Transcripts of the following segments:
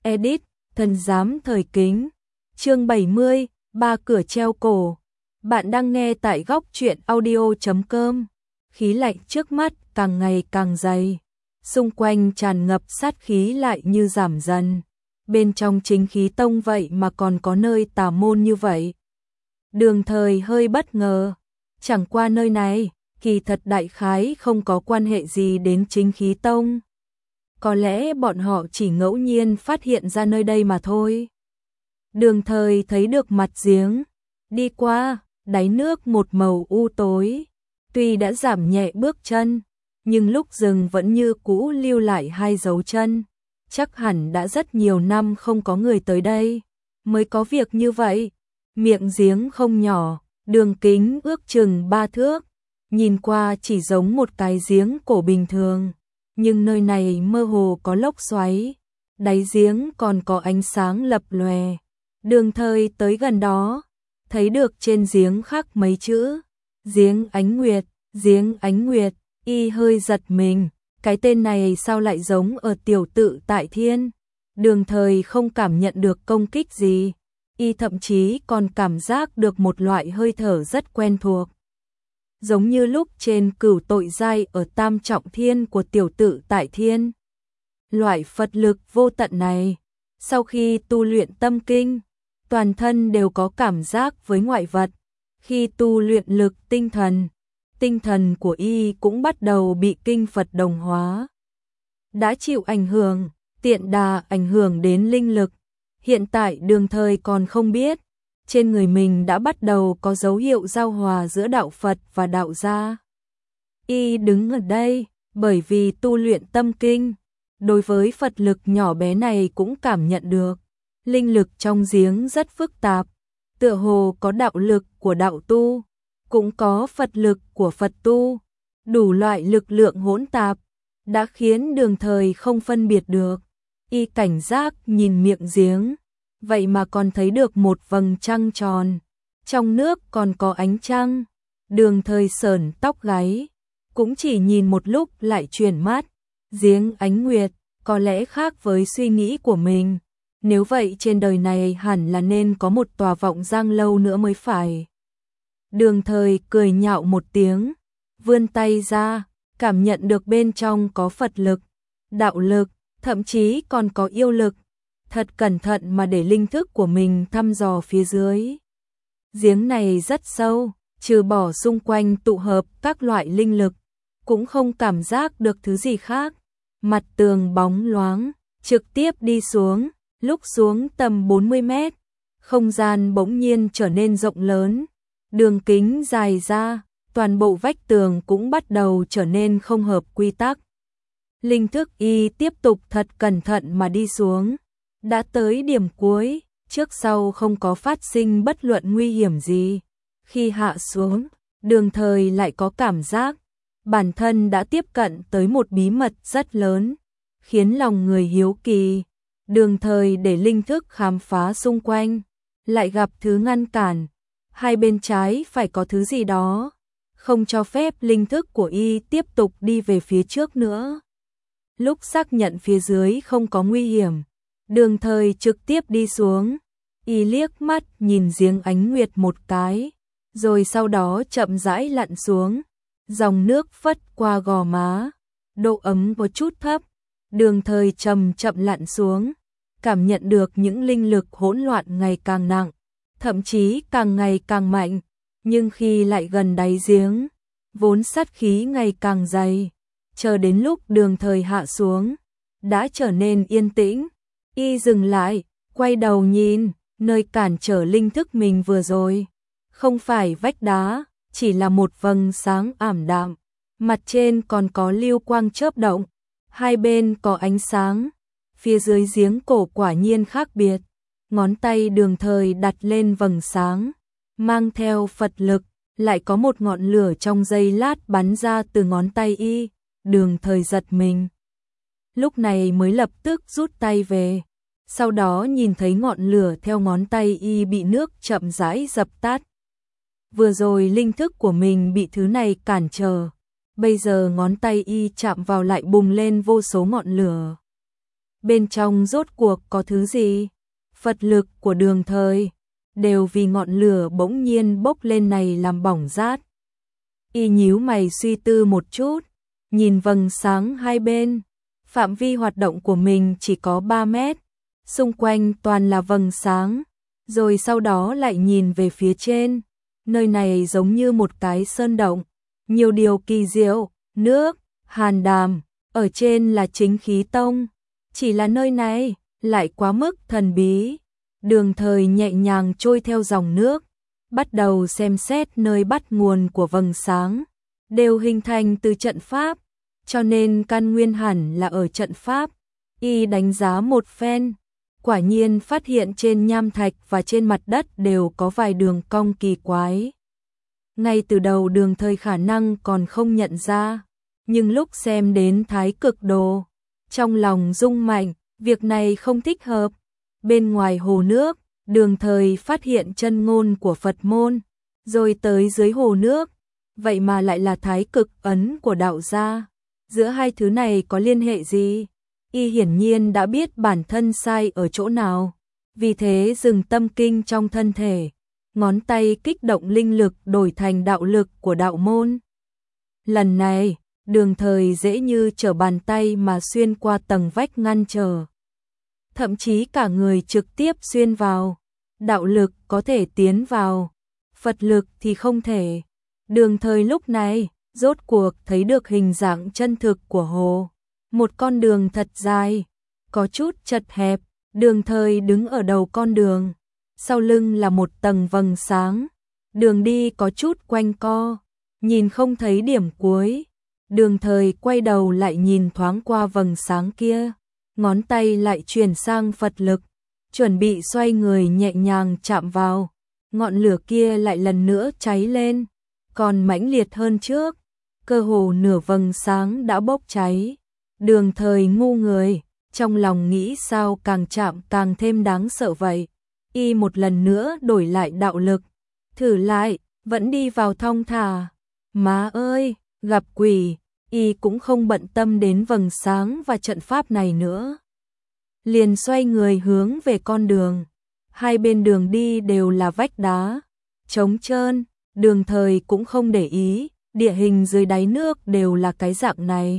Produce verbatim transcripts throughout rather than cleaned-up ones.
Edit, thần giám thời kính. Chương bảy mươi, ba cửa treo cổ. Bạn đang nghe tại góc truyện audio chấm com. Khí lạnh trước mắt càng ngày càng dày. Xung quanh tràn ngập sát khí lại như giảm dần. Bên trong chính khí tông vậy mà còn có nơi tà môn như vậy. Đường Thời hơi bất ngờ. Chẳng qua nơi này, kỳ thật đại khái không có quan hệ gì đến chính khí tông. Có lẽ bọn họ chỉ ngẫu nhiên phát hiện ra nơi đây mà thôi. Đường Thời thấy được mặt giếng. Đi qua, đáy nước một màu u tối. Tuy đã giảm nhẹ bước chân, nhưng lúc dừng vẫn như cũ lưu lại hai dấu chân. Chắc hẳn đã rất nhiều năm không có người tới đây, mới có việc như vậy. Miệng giếng không nhỏ, đường kính ước chừng ba thước. Nhìn qua chỉ giống một cái giếng cổ bình thường. Nhưng nơi này mơ hồ có lốc xoáy. Đáy giếng còn có ánh sáng lập lòe. Đường Thời tới gần đó, thấy được trên giếng khắc mấy chữ. Giếng Ánh Nguyệt, giếng Ánh Nguyệt, y hơi giật mình. Cái tên này sao lại giống ở Tiểu Tự Tại Thiên? Đường Thời không cảm nhận được công kích gì. Y thậm chí còn cảm giác được một loại hơi thở rất quen thuộc. Giống như lúc trên Cửu Tội Giai ở Tam Trọng Thiên của Tiểu Tự Tại Thiên. Loại Phật lực vô tận này, sau khi tu luyện tâm kinh, toàn thân đều có cảm giác với ngoại vật. Khi tu luyện lực tinh thần, tinh thần của y cũng bắt đầu bị kinh Phật đồng hóa. Đã chịu ảnh hưởng, tiện đà ảnh hưởng đến linh lực. Hiện tại Đường Thời còn không biết, trên người mình đã bắt đầu có dấu hiệu giao hòa giữa đạo Phật và đạo gia. Y đứng ở đây, bởi vì tu luyện tâm kinh, đối với Phật lực nhỏ bé này cũng cảm nhận được. Linh lực trong giếng rất phức tạp, tựa hồ có đạo lực của đạo tu, cũng có Phật lực của Phật tu, đủ loại lực lượng hỗn tạp, đã khiến Đường Thời không phân biệt được. Y cảnh giác nhìn miệng giếng, vậy mà còn thấy được một vầng trăng tròn, trong nước còn có ánh trăng. Đường Thời sởn tóc gáy, cũng chỉ nhìn một lúc lại chuyển mắt. Giếng Ánh Nguyệt, có lẽ khác với suy nghĩ của mình. Nếu vậy trên đời này hẳn là nên có một tòa Vọng Giang lâu nữa mới phải. Đường Thời cười nhạo một tiếng, vươn tay ra, cảm nhận được bên trong có Phật lực, đạo lực, thậm chí còn có yêu lực. Thật cẩn thận mà để linh thức của mình thăm dò phía dưới. Giếng này rất sâu, trừ bỏ xung quanh tụ hợp các loại linh lực, cũng không cảm giác được thứ gì khác. Mặt tường bóng loáng, trực tiếp đi xuống, lúc xuống tầm bốn mươi mét, không gian bỗng nhiên trở nên rộng lớn, đường kính dài ra, toàn bộ vách tường cũng bắt đầu trở nên không hợp quy tắc. Linh thức y tiếp tục thật cẩn thận mà đi xuống. Đã tới điểm cuối, trước sau không có phát sinh bất luận nguy hiểm gì. Khi hạ xuống, Đường Thời lại có cảm giác bản thân đã tiếp cận tới một bí mật rất lớn, khiến lòng người hiếu kỳ. Đường Thời để linh thức khám phá xung quanh, lại gặp thứ ngăn cản. Hai bên trái phải có thứ gì đó, không cho phép linh thức của y tiếp tục đi về phía trước nữa. Lúc xác nhận phía dưới không có nguy hiểm, Đường Thời trực tiếp đi xuống. Y liếc mắt nhìn giếng Ánh Nguyệt một cái, rồi sau đó chậm rãi lặn xuống. Dòng nước phất qua gò má, độ ấm có chút thấp. Đường Thời chậm chậm lặn xuống, cảm nhận được những linh lực hỗn loạn ngày càng nặng, thậm chí càng ngày càng mạnh. Nhưng khi lại gần đáy giếng, vốn sát khí ngày càng dày. Chờ đến lúc Đường Thời hạ xuống, đã trở nên yên tĩnh. Y dừng lại, quay đầu nhìn, nơi cản trở linh thức mình vừa rồi. Không phải vách đá, chỉ là một vầng sáng ảm đạm. Mặt trên còn có lưu quang chớp động, hai bên có ánh sáng. Phía dưới giếng cổ quả nhiên khác biệt. Ngón tay Đường Thời đặt lên vầng sáng, mang theo Phật lực, lại có một ngọn lửa trong giây lát bắn ra từ ngón tay y. Đường Thời giật mình, lúc này mới lập tức rút tay về. Sau đó nhìn thấy ngọn lửa theo ngón tay y bị nước chậm rãi dập tắt. Vừa rồi linh thức của mình bị thứ này cản trở, bây giờ ngón tay y chạm vào lại bùng lên vô số ngọn lửa. bên trong rốt cuộc có thứ gì? Phật lực của Đường Thời đều vì ngọn lửa bỗng nhiên bốc lên này làm bỏng rát. Y nhíu mày suy tư một chút, nhìn vầng sáng hai bên, phạm vi hoạt động của mình chỉ có ba mét, xung quanh toàn là vầng sáng, rồi sau đó lại nhìn về phía trên, nơi này giống như một cái sơn động, nhiều điều kỳ diệu, nước, hàn đàm, ở trên là chính khí tông, chỉ là nơi này lại quá mức thần bí. Đường Thời nhẹ nhàng trôi theo dòng nước, bắt đầu xem xét nơi bắt nguồn của vầng sáng, đều hình thành từ trận pháp, cho nên căn nguyên hẳn là ở trận pháp. Y đánh giá một phen, quả nhiên phát hiện trên nham thạch và trên mặt đất đều có vài đường cong kỳ quái. Ngay từ đầu Đường Thời khả năng còn không nhận ra, nhưng lúc xem đến Thái Cực Đồ, trong lòng rung mạnh, việc này không thích hợp. Bên ngoài hồ nước, Đường Thời phát hiện chân ngôn của Phật môn, rồi tới dưới hồ nước, vậy mà lại là Thái Cực ấn của đạo gia. Giữa hai thứ này có liên hệ gì? Y hiển nhiên đã biết bản thân sai ở chỗ nào, vì thế dừng tâm kinh trong thân thể, ngón tay kích động linh lực đổi thành đạo lực của đạo môn. Lần này, Đường Thời dễ như trở bàn tay mà xuyên qua tầng vách ngăn trở. Thậm chí cả người trực tiếp xuyên vào, đạo lực có thể tiến vào, Phật lực thì không thể. Đường Thời lúc này, rốt cuộc thấy được hình dạng chân thực của hồ. Một con đường thật dài, có chút chật hẹp, Đường Thời đứng ở đầu con đường, sau lưng là một tầng vầng sáng, đường đi có chút quanh co, nhìn không thấy điểm cuối. Đường Thời quay đầu lại nhìn thoáng qua vầng sáng kia, ngón tay lại chuyển sang Phật lực, chuẩn bị xoay người nhẹ nhàng chạm vào, ngọn lửa kia lại lần nữa cháy lên, còn mãnh liệt hơn trước, cơ hồ nửa vầng sáng đã bốc cháy. Đường Thời ngu người, trong lòng nghĩ sao càng chạm càng thêm đáng sợ vậy. Y một lần nữa đổi lại đạo lực, thử lại, vẫn đi vào thong thả. Má ơi, gặp quỷ, Y cũng không bận tâm đến vầng sáng và trận pháp này nữa. Liền xoay người hướng về con đường. Hai bên đường đi đều là vách đá, trống trơn, Đường Thời cũng không để ý, địa hình dưới đáy nước đều là cái dạng này.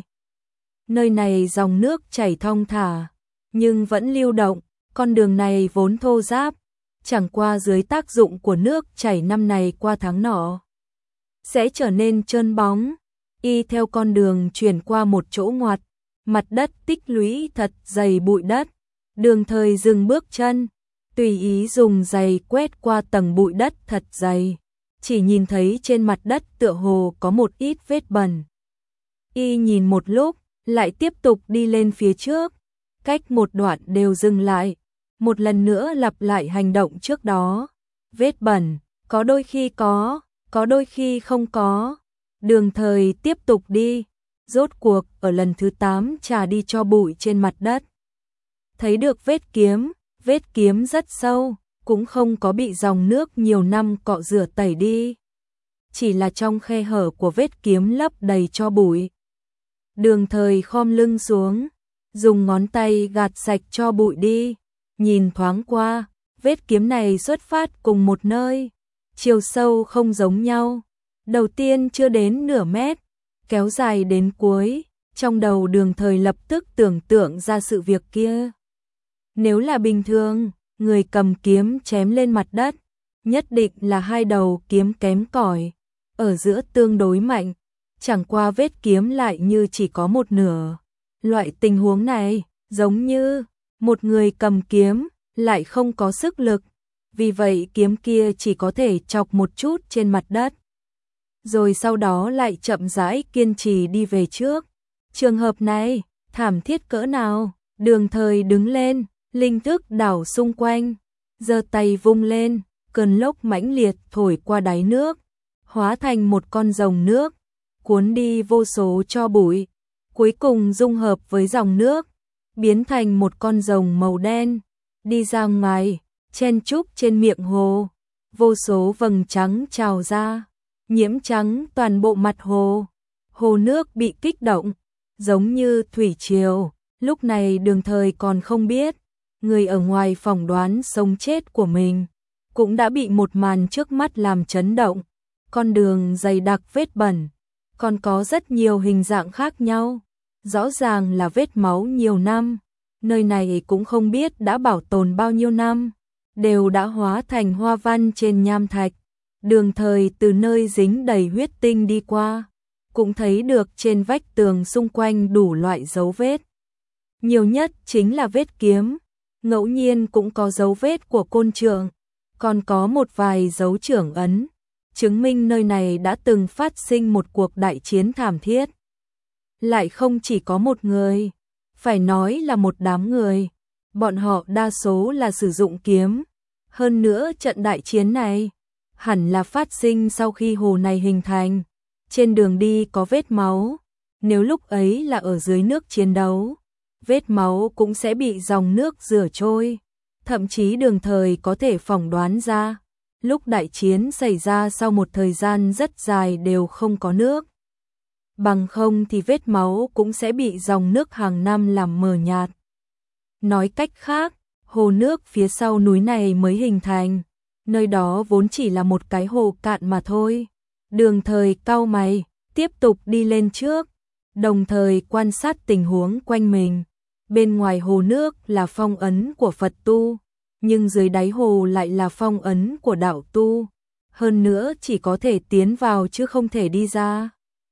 Nơi này dòng nước chảy thong thả, nhưng vẫn lưu động, con đường này vốn thô ráp, chẳng qua dưới tác dụng của nước chảy năm này qua tháng nọ, sẽ trở nên trơn bóng. Y theo con đường chuyển qua một chỗ ngoặt, mặt đất tích lũy thật dày bụi đất. Đường Thời dừng bước chân, tùy ý dùng giày quét qua tầng bụi đất thật dày, chỉ nhìn thấy trên mặt đất tựa hồ có một ít vết bẩn. Y nhìn một lúc, lại tiếp tục đi lên phía trước, cách một đoạn đều dừng lại, một lần nữa lặp lại hành động trước đó. Vết bẩn, có đôi khi có, có đôi khi không có. Đường Thời tiếp tục đi, rốt cuộc ở lần thứ tám trà đi cho bụi trên mặt đất. Thấy được vết kiếm, vết kiếm rất sâu, cũng không có bị dòng nước nhiều năm cọ rửa tẩy đi. Chỉ là trong khe hở của vết kiếm lấp đầy cho bụi. Đường Thời khom lưng xuống, dùng ngón tay gạt sạch cho bụi đi, nhìn thoáng qua, vết kiếm này xuất phát cùng một nơi, chiều sâu không giống nhau. Đầu tiên chưa đến nửa mét, kéo dài đến cuối, trong đầu Đường Thời lập tức tưởng tượng ra sự việc kia. Nếu là bình thường, người cầm kiếm chém lên mặt đất, nhất định là hai đầu kiếm kém cỏi, ở giữa tương đối mạnh, chẳng qua vết kiếm lại như chỉ có một nửa. Loại tình huống này, giống như một người cầm kiếm, lại không có sức lực, vì vậy kiếm kia chỉ có thể chọc một chút trên mặt đất, rồi sau đó lại chậm rãi kiên trì đi về trước. Trường hợp này, thảm thiết cỡ nào? Đường Thời đứng lên, linh thức đảo xung quanh, giơ tay vung lên, cơn lốc mãnh liệt thổi qua đáy nước, hóa thành một con rồng nước, cuốn đi vô số tro bụi, cuối cùng dung hợp với dòng nước, biến thành một con rồng màu đen, đi ra ngoài, chen chúc trên miệng hồ, vô số vầng trắng trào ra, nhiễm trắng toàn bộ mặt hồ. Hồ nước bị kích động, giống như thủy triều, Lúc này Đường Thời còn không biết, người ở ngoài phỏng đoán sống chết của mình, cũng đã bị một màn trước mắt làm chấn động. Con đường dày đặc vết bẩn, còn có rất nhiều hình dạng khác nhau, rõ ràng là vết máu nhiều năm, nơi này cũng không biết đã bảo tồn bao nhiêu năm, đều đã hóa thành hoa văn trên nham thạch. Đường Thời từ nơi dính đầy huyết tinh đi qua, cũng thấy được trên vách tường xung quanh đủ loại dấu vết. Nhiều nhất chính là vết kiếm, ngẫu nhiên cũng có dấu vết của côn trượng, còn có một vài dấu trưởng ấn, chứng minh nơi này đã từng phát sinh một cuộc đại chiến thảm thiết. Lại không chỉ có một người, phải nói là một đám người, bọn họ đa số là sử dụng kiếm. Hơn nữa trận đại chiến này, hẳn là phát sinh sau khi hồ này hình thành. Trên đường đi có vết máu, nếu lúc ấy là ở dưới nước chiến đấu, vết máu cũng sẽ bị dòng nước rửa trôi. Thậm chí Đường Thời có thể phỏng đoán ra, lúc đại chiến xảy ra sau một thời gian rất dài đều không có nước. Bằng không thì vết máu cũng sẽ bị dòng nước hàng năm làm mờ nhạt. Nói cách khác, hồ nước phía sau núi này mới hình thành, nơi đó vốn chỉ là một cái hồ cạn mà thôi. Đường Thời cau mày, tiếp tục đi lên trước, đồng thời quan sát tình huống quanh mình. Bên ngoài hồ nước là phong ấn của Phật tu, nhưng dưới đáy hồ lại là phong ấn của đạo tu. Hơn nữa chỉ có thể tiến vào chứ không thể đi ra.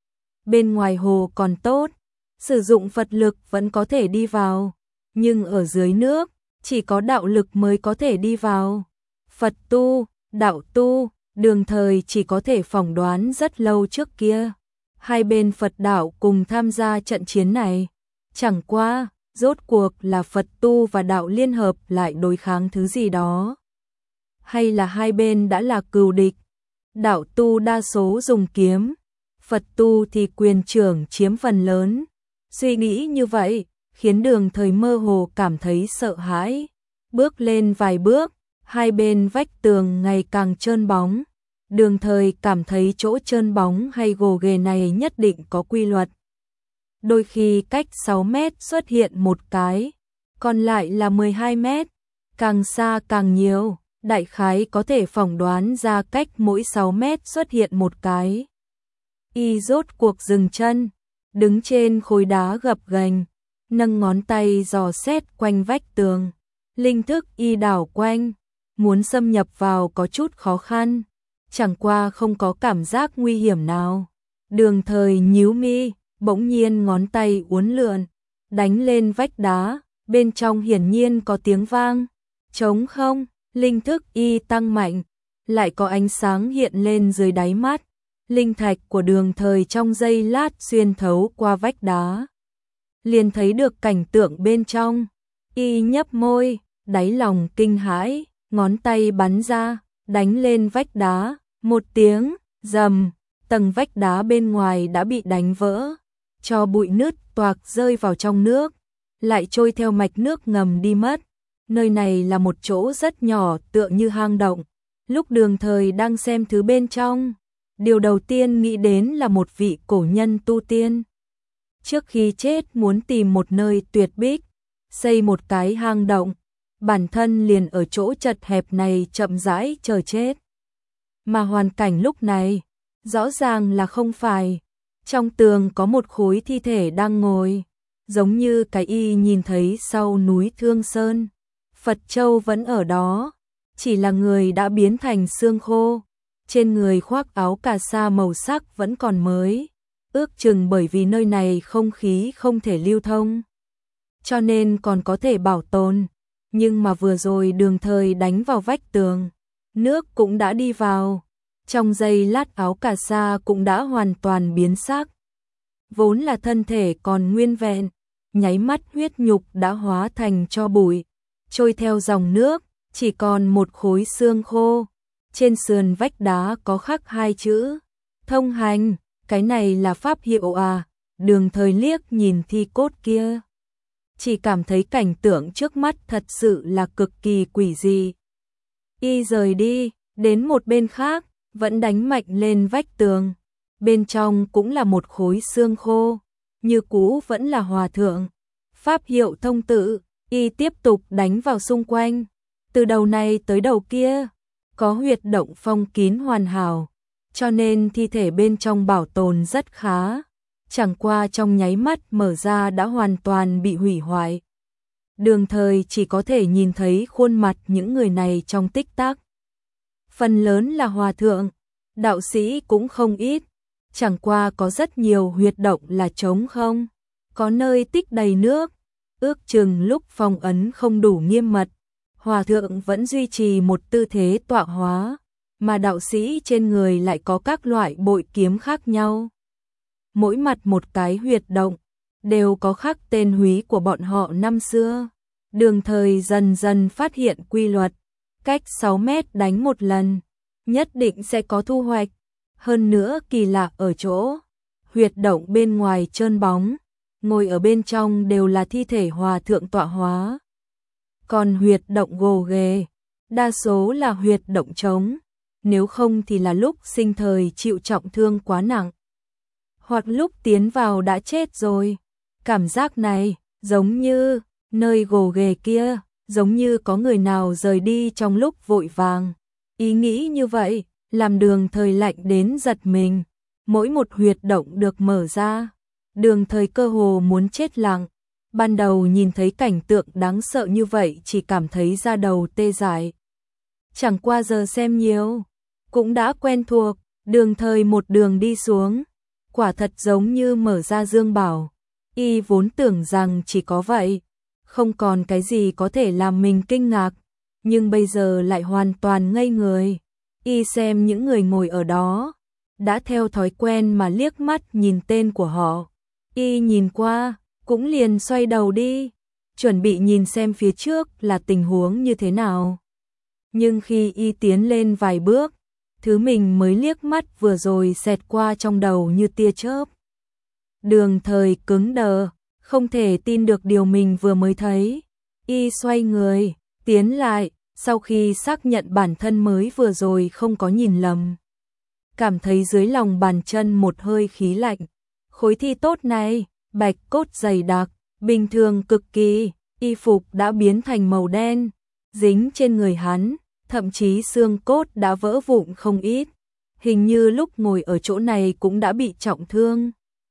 Bên ngoài hồ còn tốt, sử dụng Phật lực vẫn có thể đi vào, nhưng ở dưới nước, chỉ có đạo lực mới có thể đi vào. Phật tu, đạo tu, Đường Thời chỉ có thể phỏng đoán rất lâu trước kia. Hai bên Phật đạo cùng tham gia trận chiến này. Chẳng qua, rốt cuộc là Phật tu và đạo liên hợp lại đối kháng thứ gì đó. Hay là hai bên đã là cừu địch. Đạo tu đa số dùng kiếm, Phật tu thì quyền trưởng chiếm phần lớn. Suy nghĩ như vậy, khiến Đường Thời mơ hồ cảm thấy sợ hãi. Bước lên vài bước, hai bên vách tường ngày càng trơn bóng. Đường Thời cảm thấy chỗ trơn bóng hay gồ ghề này nhất định có quy luật. Đôi khi cách sáu mét xuất hiện một cái, còn lại là mười hai mét, càng xa càng nhiều, đại khái có thể phỏng đoán ra cách mỗi sáu mét xuất hiện một cái. Y rốt cuộc dừng chân, đứng trên khối đá gập ghềnh, nâng ngón tay dò xét quanh vách tường. Linh thức y đảo quanh, muốn xâm nhập vào có chút khó khăn, chẳng qua không có cảm giác nguy hiểm nào. Đường Thời nhíu mi, bỗng nhiên ngón tay uốn lượn, đánh lên vách đá, bên trong hiển nhiên có tiếng vang. Trống không, linh thức y tăng mạnh, lại có ánh sáng hiện lên dưới đáy mắt. Linh thạch của Đường Thời trong giây lát xuyên thấu qua vách đá, liền thấy được cảnh tượng bên trong. Y nhấp môi, đáy lòng kinh hãi, ngón tay bắn ra, đánh lên vách đá, một tiếng, rầm, tầng vách đá bên ngoài đã bị đánh vỡ, cho bụi nứt toạc rơi vào trong nước, lại trôi theo mạch nước ngầm đi mất. Nơi này là một chỗ rất nhỏ tựa như hang động. Lúc Đường Thời đang xem thứ bên trong, điều đầu tiên nghĩ đến là một vị cổ nhân tu tiên. Trước khi chết muốn tìm một nơi tuyệt bích, xây một cái hang động, bản thân liền ở chỗ chật hẹp này chậm rãi chờ chết. Mà hoàn cảnh lúc này, rõ ràng là không phải. Trong tường có một khối thi thể đang ngồi, giống như cái y nhìn thấy sau núi Thương Sơn. Phật Châu vẫn ở đó, chỉ là người đã biến thành xương khô. Trên người khoác áo cà sa màu sắc vẫn còn mới, ước chừng bởi vì nơi này không khí không thể lưu thông, cho nên còn có thể bảo tồn. Nhưng mà vừa rồi Đường Thời đánh vào vách tường, nước cũng đã đi vào. Trong giây lát áo cà sa cũng đã hoàn toàn biến sắc. Vốn là thân thể còn nguyên vẹn, nháy mắt huyết nhục đã hóa thành tro bụi, trôi theo dòng nước, chỉ còn một khối xương khô. Trên sườn vách đá có khắc hai chữ, thông hành, cái này là pháp hiệu à? Đường Thời liếc nhìn thi cốt kia, chỉ cảm thấy cảnh tượng trước mắt thật sự là cực kỳ quỷ dị. Y rời đi, đến một bên khác, vẫn đánh mạnh lên vách tường. Bên trong cũng là một khối xương khô, như cũ vẫn là hòa thượng. Pháp hiệu thông tự, y tiếp tục đánh vào xung quanh. Từ đầu này tới đầu kia, có huyệt động phong kín hoàn hảo, cho nên thi thể bên trong bảo tồn rất khá. Chẳng qua trong nháy mắt mở ra đã hoàn toàn bị hủy hoại. Đường Thời chỉ có thể nhìn thấy khuôn mặt những người này trong tích tắc. Phần lớn là hòa thượng, đạo sĩ cũng không ít, chẳng qua có rất nhiều huyệt động là trống không, có nơi tích đầy nước, ước chừng lúc phong ấn không đủ nghiêm mật, hòa thượng vẫn duy trì một tư thế tọa hóa, mà đạo sĩ trên người lại có các loại bội kiếm khác nhau. Mỗi mặt một cái huyệt động, đều có khắc tên húy của bọn họ năm xưa. Đường Thời dần dần phát hiện quy luật, cách sáu mét đánh một lần, nhất định sẽ có thu hoạch. Hơn nữa kỳ lạ ở chỗ, huyệt động bên ngoài trơn bóng, ngồi ở bên trong đều là thi thể hòa thượng tọa hóa. Còn huyệt động gồ ghề, đa số là huyệt động trống, nếu không thì là lúc sinh thời chịu trọng thương quá nặng, hoặc lúc tiến vào đã chết rồi. Cảm giác này, giống như, nơi gồ ghề kia, giống như có người nào rời đi trong lúc vội vàng. Ý nghĩ như vậy, làm Đường Thời lạnh đến giật mình. Mỗi một huyệt động được mở ra, Đường Thời cơ hồ muốn chết lặng. Ban đầu nhìn thấy cảnh tượng đáng sợ như vậy chỉ cảm thấy da đầu tê dại. Chẳng qua giờ xem nhiều, cũng đã quen thuộc. Đường Thời một đường đi xuống, quả thật giống như mở ra dương bảo. Y vốn tưởng rằng chỉ có vậy, không còn cái gì có thể làm mình kinh ngạc, nhưng bây giờ lại hoàn toàn ngây người. Y xem những người ngồi ở đó, đã theo thói quen mà liếc mắt nhìn tên của họ. Y nhìn qua, cũng liền xoay đầu đi, chuẩn bị nhìn xem phía trước là tình huống như thế nào. Nhưng khi Y tiến lên vài bước, thứ mình mới liếc mắt vừa rồi xẹt qua trong đầu như tia chớp. Đường Thời cứng đờ, không thể tin được điều mình vừa mới thấy. Y xoay người, tiến lại, sau khi xác nhận bản thân mới vừa rồi không có nhìn lầm. Cảm thấy dưới lòng bàn chân một hơi khí lạnh. Khối thi tốt này, bạch cốt dày đặc, bình thường cực kỳ, y phục đã biến thành màu đen, dính trên người hắn, thậm chí xương cốt đã vỡ vụn không ít. Hình như lúc ngồi ở chỗ này cũng đã bị trọng thương.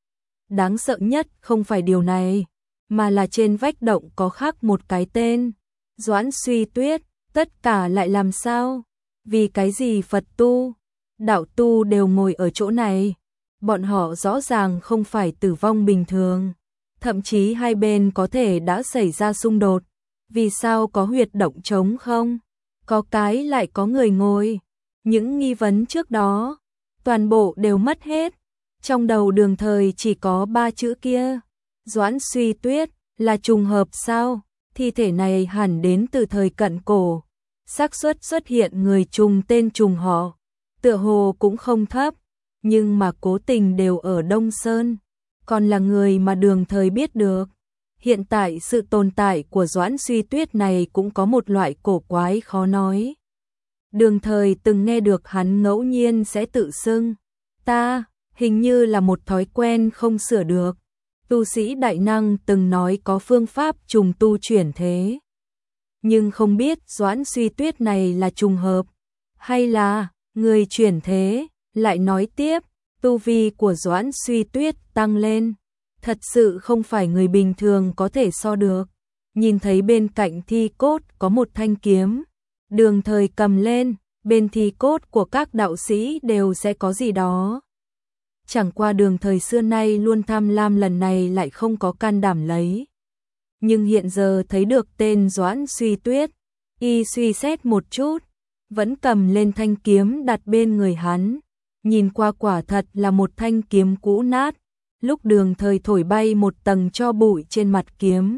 Đáng sợ nhất không phải điều này, mà là trên vách động có khắc một cái tên, Doãn Suy Tuyết. Tất cả lại làm sao? Vì cái gì Phật tu, đạo tu đều ngồi ở chỗ này? Bọn họ rõ ràng không phải tử vong bình thường, thậm chí hai bên có thể đã xảy ra xung đột. Vì sao có huyệt động trống không? Có cái lại có người ngồi. Những nghi vấn trước đó, toàn bộ đều mất hết. Trong đầu Đường Thời chỉ có ba chữ kia, Doãn Suy Tuyết, là trùng hợp sao? Thi thể này hẳn đến từ thời cận cổ, xác suất xuất hiện người trùng tên trùng họ, tựa hồ cũng không thấp, nhưng mà cố tình đều ở Đông Sơn, còn là người mà Đường Thời biết được. Hiện tại sự tồn tại của Doãn Suy Tuyết này cũng có một loại cổ quái khó nói. Đường Thời từng nghe được hắn ngẫu nhiên sẽ tự xưng, ta, hình như là một thói quen không sửa được. Tu sĩ đại năng từng nói có phương pháp trùng tu chuyển thế. Nhưng không biết Doãn Suy Tuyết này là trùng hợp, hay là người chuyển thế. Lại nói tiếp, tu vi của Doãn Suy Tuyết tăng lên, thật sự không phải người bình thường có thể so được. Nhìn thấy bên cạnh thi cốt có một thanh kiếm, Đường Thời cầm lên, bên thi cốt của các đạo sĩ đều sẽ có gì đó. Chẳng qua Đường Thời xưa nay luôn tham lam, lần này lại không có can đảm lấy. Nhưng hiện giờ thấy được tên Doãn Suy Tuyết, y suy xét một chút, vẫn cầm lên thanh kiếm đặt bên người hắn. Nhìn qua quả thật là một thanh kiếm cũ nát, lúc Đường Thời thổi bay một tầng tro bụi trên mặt kiếm,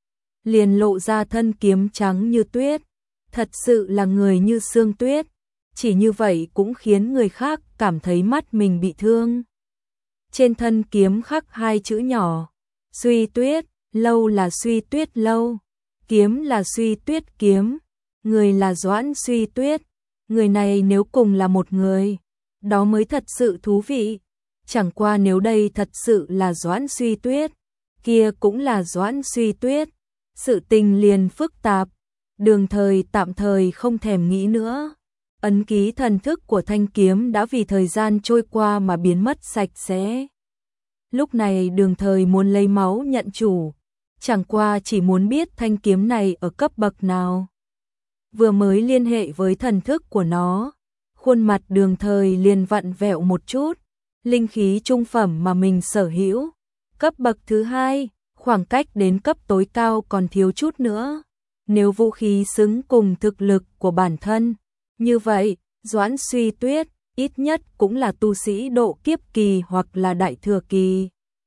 liền lộ ra thân kiếm trắng như tuyết, thật sự là người như sương tuyết. Chỉ như vậy cũng khiến người khác cảm thấy mắt mình bị thương. Trên thân kiếm khắc hai chữ nhỏ, Suy Tuyết, lâu là Suy Tuyết lâu, kiếm là Suy Tuyết kiếm, người là Doãn Suy Tuyết. Người này nếu cùng là một người, đó mới thật sự thú vị. Chẳng qua nếu đây thật sự là Doãn Suy Tuyết, kia cũng là Doãn Suy Tuyết. Sự tình liền phức tạp, Đường Thời tạm thời không thèm nghĩ nữa. Ấn ký thần thức của thanh kiếm đã vì thời gian trôi qua mà biến mất sạch sẽ. Lúc này Đường Thời muốn lấy máu nhận chủ, chẳng qua chỉ muốn biết thanh kiếm này ở cấp bậc nào. Vừa mới liên hệ với thần thức của nó, khuôn mặt Đường Thời liền vặn vẹo một chút. Linh khí trung phẩm mà mình sở hữu, cấp bậc thứ hai, khoảng cách đến cấp tối cao còn thiếu chút nữa. Nếu vũ khí xứng cùng thực lực của bản thân, như vậy, Doãn Suy Tuyết ít nhất cũng là tu sĩ độ kiếp kỳ hoặc là đại thừa kỳ.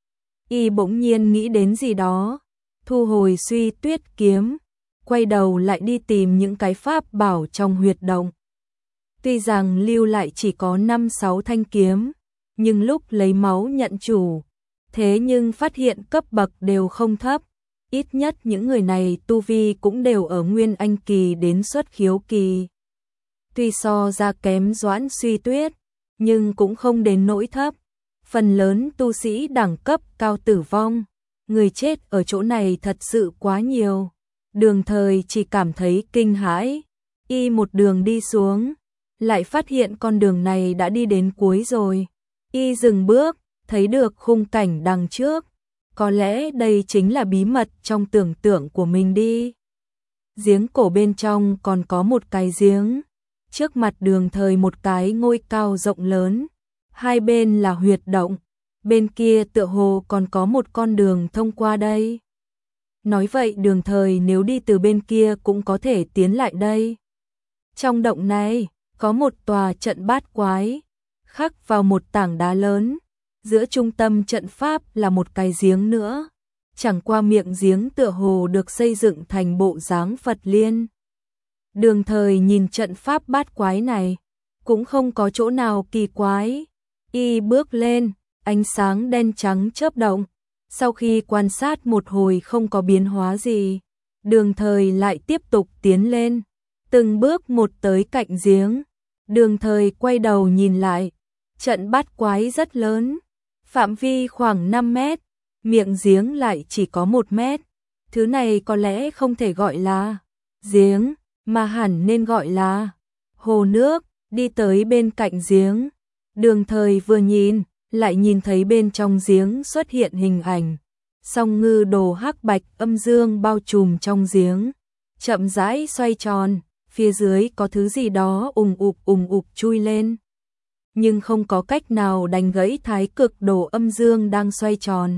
Y bỗng nhiên nghĩ đến gì đó, thu hồi Suy Tuyết kiếm, quay đầu lại đi tìm những cái pháp bảo trong huyệt động. Tuy rằng lưu lại chỉ có năm sáu thanh kiếm, nhưng lúc lấy máu nhận chủ, thế nhưng phát hiện cấp bậc đều không thấp. Ít nhất những người này tu vi cũng đều ở nguyên anh kỳ đến xuất khiếu kỳ. Tuy so ra kém Doãn Suy Tuyết, nhưng cũng không đến nỗi thấp. Phần lớn tu sĩ đẳng cấp cao tử vong, người chết ở chỗ này thật sự quá nhiều. Đường Thời chỉ cảm thấy kinh hãi, y một đường đi xuống, lại phát hiện con đường này đã đi đến cuối rồi. Y dừng bước, thấy được khung cảnh đằng trước. Có lẽ đây chính là bí mật trong tưởng tượng của mình đi. Giếng cổ bên trong còn có một cái giếng. Trước mặt Đường Thời một cái ngôi cao rộng lớn. Hai bên là huyệt động. Bên kia tựa hồ còn có một con đường thông qua đây. Nói vậy Đường Thời nếu đi từ bên kia cũng có thể tiến lại đây. Trong động này có một tòa trận bát quái, khắc vào một tảng đá lớn. Giữa trung tâm trận pháp là một cái giếng nữa, chẳng qua miệng giếng tựa hồ được xây dựng thành bộ dáng Phật liên. Đường Thời nhìn trận pháp bát quái này, cũng không có chỗ nào kỳ quái. Y bước lên, ánh sáng đen trắng chớp động. Sau khi quan sát một hồi không có biến hóa gì, Đường Thời lại tiếp tục tiến lên, từng bước một tới cạnh giếng. Đường Thời quay đầu nhìn lại, trận bát quái rất lớn, phạm vi khoảng năm mét, miệng giếng lại chỉ có một mét. Thứ này có lẽ không thể gọi là giếng, mà hẳn nên gọi là hồ nước. Đi tới bên cạnh giếng, Đường Thời vừa nhìn, lại nhìn thấy bên trong giếng xuất hiện hình ảnh. Song ngư đồ hắc bạch âm dương bao trùm trong giếng, chậm rãi xoay tròn, phía dưới có thứ gì đó ùng ục ùng ục chui lên. Nhưng không có cách nào đánh gãy thái cực đồ âm dương đang xoay tròn.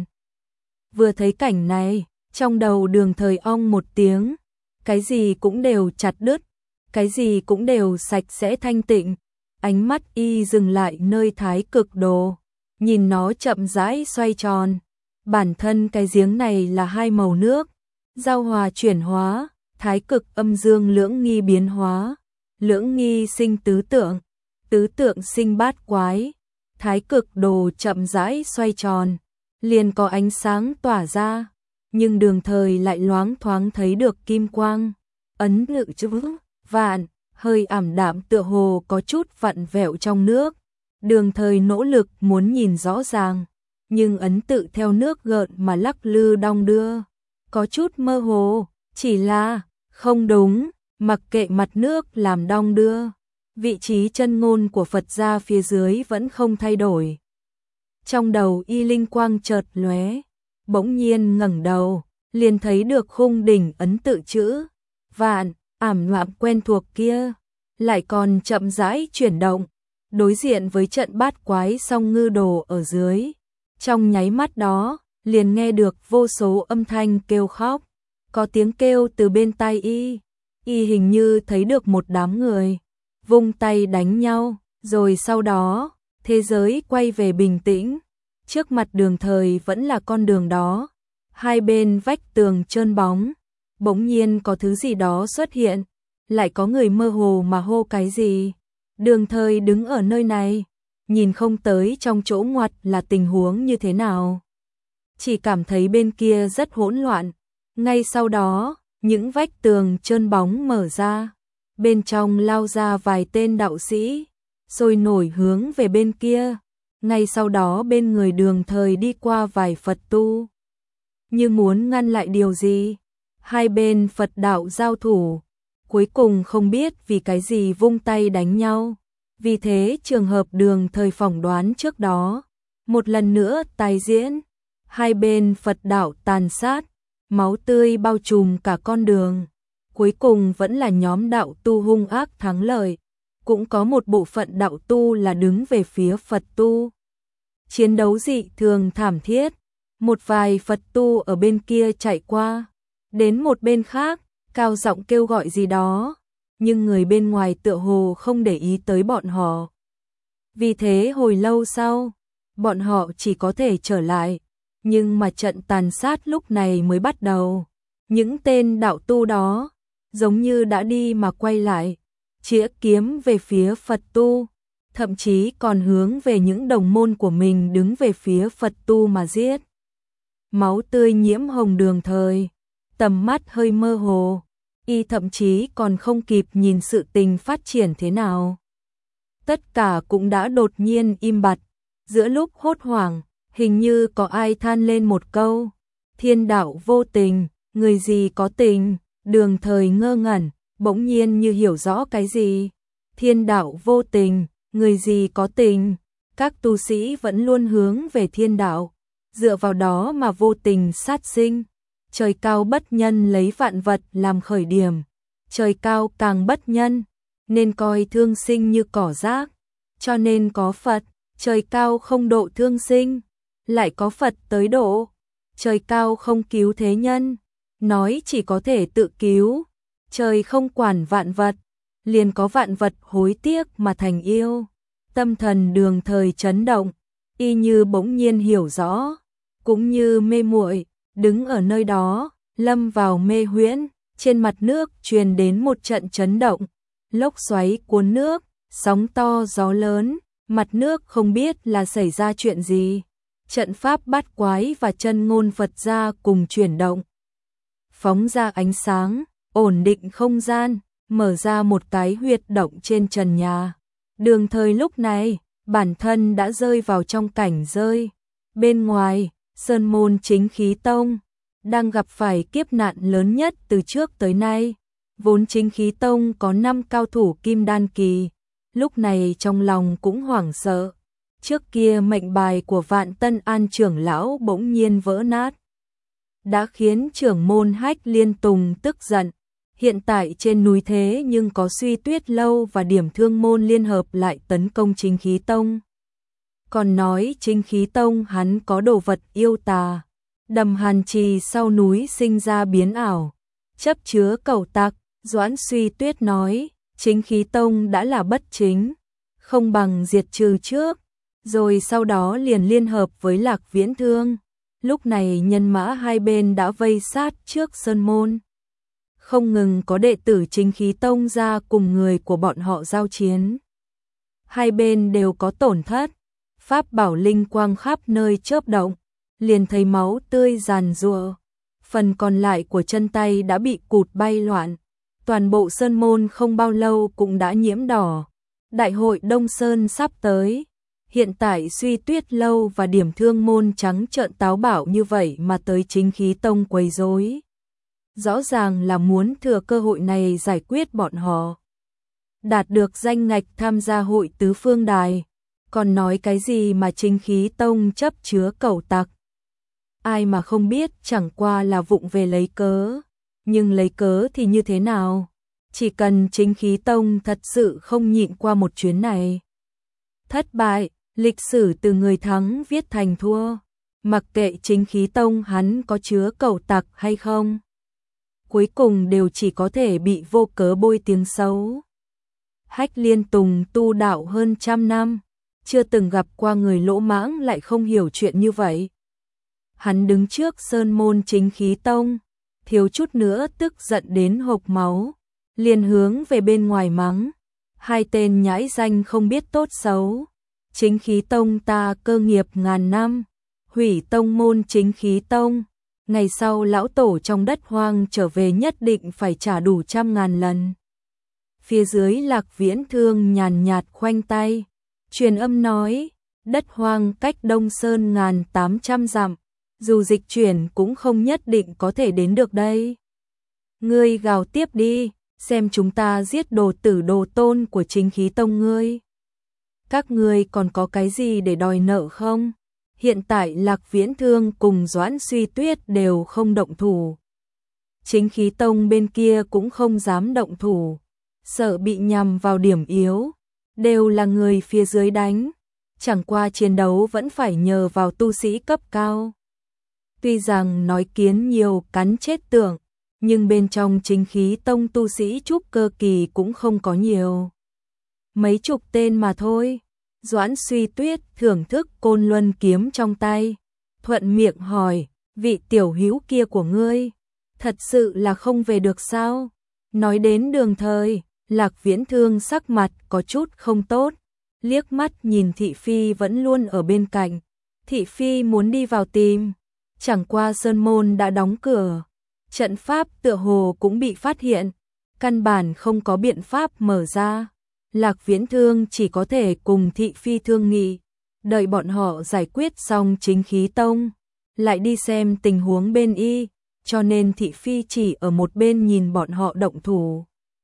Vừa thấy cảnh này, trong đầu Đường Thời ong một tiếng, cái gì cũng đều chặt đứt, cái gì cũng đều sạch sẽ thanh tịnh. Ánh mắt y dừng lại nơi thái cực đồ, nhìn nó chậm rãi xoay tròn. Bản thân cái giếng này là hai màu nước, giao hòa chuyển hóa, thái cực âm dương lưỡng nghi biến hóa, lưỡng nghi sinh tứ tượng, tứ tượng sinh bát quái. Thái cực đồ chậm rãi xoay tròn, liền có ánh sáng tỏa ra, nhưng Đường Thời lại loáng thoáng thấy được kim quang, ấn ngự chữ vạn, hơi ảm đạm tựa hồ có chút vặn vẹo trong nước. Đường Thời nỗ lực muốn nhìn rõ ràng, nhưng ấn tự theo nước gợn mà lắc lư đong đưa, có chút mơ hồ. Chỉ là không đúng, mặc kệ mặt nước làm đong đưa, vị trí chân ngôn của Phật gia phía dưới vẫn không thay đổi. Trong đầu y linh quang chợt lóe, bỗng nhiên ngẩng đầu, liền thấy được khung đỉnh ấn tự chữ vạn ảm đạm quen thuộc kia, lại còn chậm rãi chuyển động, đối diện với trận bát quái song ngư đồ ở dưới. Trong nháy mắt đó, liền nghe được vô số âm thanh kêu khóc, có tiếng kêu từ bên tai y, y hình như thấy được một đám người vung tay đánh nhau, rồi sau đó, thế giới quay về bình tĩnh. Trước mặt Đường Thời vẫn là con đường đó, hai bên vách tường trơn bóng, bỗng nhiên có thứ gì đó xuất hiện, lại có người mơ hồ mà hô cái gì. Đường Thời đứng ở nơi này, nhìn không tới trong chỗ ngoặt là tình huống như thế nào, chỉ cảm thấy bên kia rất hỗn loạn. Ngay sau đó, những vách tường trơn bóng mở ra, bên trong lao ra vài tên đạo sĩ, sôi nổi hướng về bên kia. Ngay sau đó bên người Đường Thời đi qua vài Phật tu. như muốn ngăn lại điều gì. Hai bên Phật đạo giao thủ, cuối cùng không biết vì cái gì vung tay đánh nhau. Vì thế trường hợp Đường Thời phỏng đoán trước đó một lần nữa tái diễn, hai bên Phật đạo tàn sát, máu tươi bao trùm cả con đường. Cuối cùng vẫn là nhóm đạo tu hung ác thắng lợi, cũng có một bộ phận đạo tu là đứng về phía Phật tu. Chiến đấu dị thường thảm thiết, một vài Phật tu ở bên kia chạy qua, đến một bên khác, cao giọng kêu gọi gì đó, nhưng người bên ngoài tựa hồ không để ý tới bọn họ. Vì thế hồi lâu sau, bọn họ chỉ có thể trở lại, nhưng mà trận tàn sát lúc này mới bắt đầu. Những tên đạo tu đó, giống như đã đi mà quay lại, chĩa kiếm về phía Phật tu, thậm chí còn hướng về những đồng môn của mình đứng về phía Phật tu mà giết. Máu tươi nhiễm hồng Đường Thời, tầm mắt hơi mơ hồ, y thậm chí còn không kịp nhìn sự tình phát triển thế nào. Tất cả cũng đã đột nhiên im bặt, giữa lúc hốt hoảng, hình như có ai than lên một câu, thiên đạo vô tình, người gì có tình. Đường Thời ngơ ngẩn, bỗng nhiên như hiểu rõ cái gì. Thiên đạo vô tình, người gì có tình. Các tu sĩ vẫn luôn hướng về thiên đạo, dựa vào đó mà vô tình sát sinh. Trời cao bất nhân lấy vạn vật làm khởi điểm, trời cao càng bất nhân, nên coi thương sinh như cỏ rác. Cho nên có Phật, trời cao không độ thương sinh, lại có Phật tới độ. Trời cao không cứu thế nhân, nói chỉ có thể tự cứu. Trời không quản vạn vật, liền có vạn vật hối tiếc mà thành yêu. Tâm thần Đường Thời chấn động, y như bỗng nhiên hiểu rõ, cũng như mê muội, đứng ở nơi đó, lâm vào mê huyễn. Trên mặt nước truyền đến một trận chấn động, lốc xoáy cuốn nước, sóng to gió lớn, mặt nước không biết là xảy ra chuyện gì. Trận pháp bát quái và chân ngôn Phật gia cùng chuyển động, phóng ra ánh sáng, ổn định không gian, mở ra một cái huyệt động trên trần nhà. Đường Thời lúc này, bản thân đã rơi vào trong cảnh rơi. Bên ngoài, Sơn môn Chính Khí Tông đang gặp phải kiếp nạn lớn nhất từ trước tới nay. Vốn Chính Khí Tông có năm cao thủ kim đan kỳ, lúc này trong lòng cũng hoảng sợ. Trước kia mệnh bài của Vạn Tân An trưởng lão bỗng nhiên vỡ nát, đã khiến trưởng môn Hách Liên Tùng tức giận. Hiện tại trên núi thế nhưng có Suy Tuyết Lâu và Điểm Thương môn liên hợp lại tấn công Chính Khí Tông. Còn nói Chính Khí Tông hắn có đồ vật yêu tà, đầm hàn trì sau núi sinh ra biến ảo, chấp chứa cẩu tặc. Doãn Suy Tuyết nói, Chính Khí Tông đã là bất chính, không bằng diệt trừ trước, rồi sau đó liền liên hợp với Lạc Viễn Thương. Lúc này nhân mã hai bên đã vây sát trước sơn môn. Không ngừng có đệ tử Chính Khí Tông ra cùng người của bọn họ giao chiến. Hai bên đều có tổn thất, pháp bảo linh quang khắp nơi chớp động, liền thấy máu tươi giàn giụa. Phần còn lại của chân tay đã bị cụt bay loạn. Toàn bộ sơn môn không bao lâu cũng đã nhiễm đỏ. Đại hội Đông Sơn sắp tới. Hiện tại Suy Tuyết Lâu và Điểm Thương môn trắng trợn táo bạo như vậy mà tới Chính Khí Tông quấy rối. Rõ ràng là muốn thừa cơ hội này giải quyết bọn họ, đạt được danh ngạch tham gia hội tứ phương đài. Còn nói cái gì mà Chính Khí Tông chấp chứa cẩu tặc. Ai mà không biết, chẳng qua là vụng về lấy cớ. Nhưng lấy cớ thì như thế nào? Chỉ cần Chính Khí Tông thật sự không nhịn qua một chuyến này. Thất bại, lịch sử từ người thắng viết thành thua. Mặc kệ Chính Khí Tông hắn có chứa cẩu tặc hay không, cuối cùng đều chỉ có thể bị vô cớ bôi tiếng xấu. Hách Liên Tùng tu đạo hơn trăm năm, chưa từng gặp qua người lỗ mãng lại không hiểu chuyện như vậy. Hắn đứng trước sơn môn Chính Khí Tông, thiếu chút nữa tức giận đến hộc máu, liền hướng về bên ngoài mắng. Hai tên nhãi danh không biết tốt xấu. Chính Khí Tông ta cơ nghiệp ngàn năm, hủy tông môn Chính Khí Tông. Ngày sau lão tổ trong đất hoang trở về nhất định phải trả đủ trăm ngàn lần. Phía dưới Lạc Viễn Thương nhàn nhạt khoanh tay, truyền âm nói, đất hoang cách Đông Sơn ngàn tám trăm dặm, dù dịch chuyển cũng không nhất định có thể đến được đây. Ngươi gào tiếp đi, xem chúng ta giết đồ tử đồ tôn của Chính Khí Tông ngươi. Các ngươi còn có cái gì để đòi nợ không? Hiện tại Lạc Viễn Thương cùng Doãn Suy Tuyết đều không động thủ. Chính Khí Tông bên kia cũng không dám động thủ, sợ bị nhằm vào điểm yếu, đều là người phía dưới đánh, chẳng qua chiến đấu vẫn phải nhờ vào tu sĩ cấp cao. Tuy rằng nói kiến nhiều cắn chết tượng, nhưng bên trong Chính Khí Tông tu sĩ trúc cơ kỳ cũng không có nhiều. Mấy chục tên mà thôi. Doãn Suy Tuyết thưởng thức côn luân kiếm trong tay, thuận miệng hỏi, vị tiểu hữu kia của ngươi, thật sự là không về được sao? Nói đến Đường Thời, Lạc Viễn Thương sắc mặt có chút không tốt, liếc mắt nhìn Thị Phi vẫn luôn ở bên cạnh. Thị Phi muốn đi vào tìm, chẳng qua sơn môn đã đóng cửa, trận pháp tựa hồ cũng bị phát hiện, căn bản không có biện pháp mở ra. Lạc Viễn Thương chỉ có thể cùng Thị Phi thương nghị, đợi bọn họ giải quyết xong Chính Khí Tông, lại đi xem tình huống bên y, cho nên Thị Phi chỉ ở một bên nhìn bọn họ động thủ,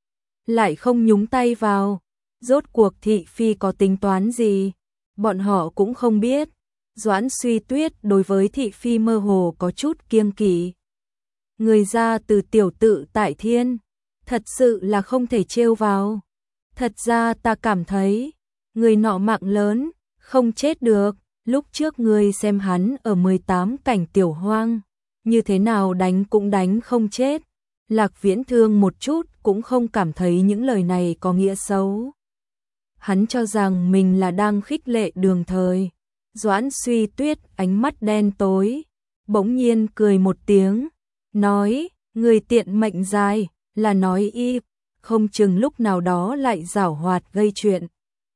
lại không nhúng tay vào. Rốt cuộc Thị Phi có tính toán gì, bọn họ cũng không biết. Doãn Suy Tuyết đối với Thị Phi mơ hồ có chút kiêng kỵ. Người ra từ tiểu tự tại thiên, thật sự là không thể trêu vào. Thật ra ta cảm thấy, người nọ mạng lớn, không chết được, lúc trước người xem hắn ở mười tám cảnh tiểu hoang, như thế nào đánh cũng đánh không chết. Lạc Viễn Thương một chút cũng không cảm thấy những lời này có nghĩa xấu. Hắn cho rằng mình là đang khích lệ Đường Thời. Doãn Suy Tuyết ánh mắt đen tối, bỗng nhiên cười một tiếng, nói, người tiện mệnh dài, là nói y, không chừng lúc nào đó lại giảo hoạt gây chuyện.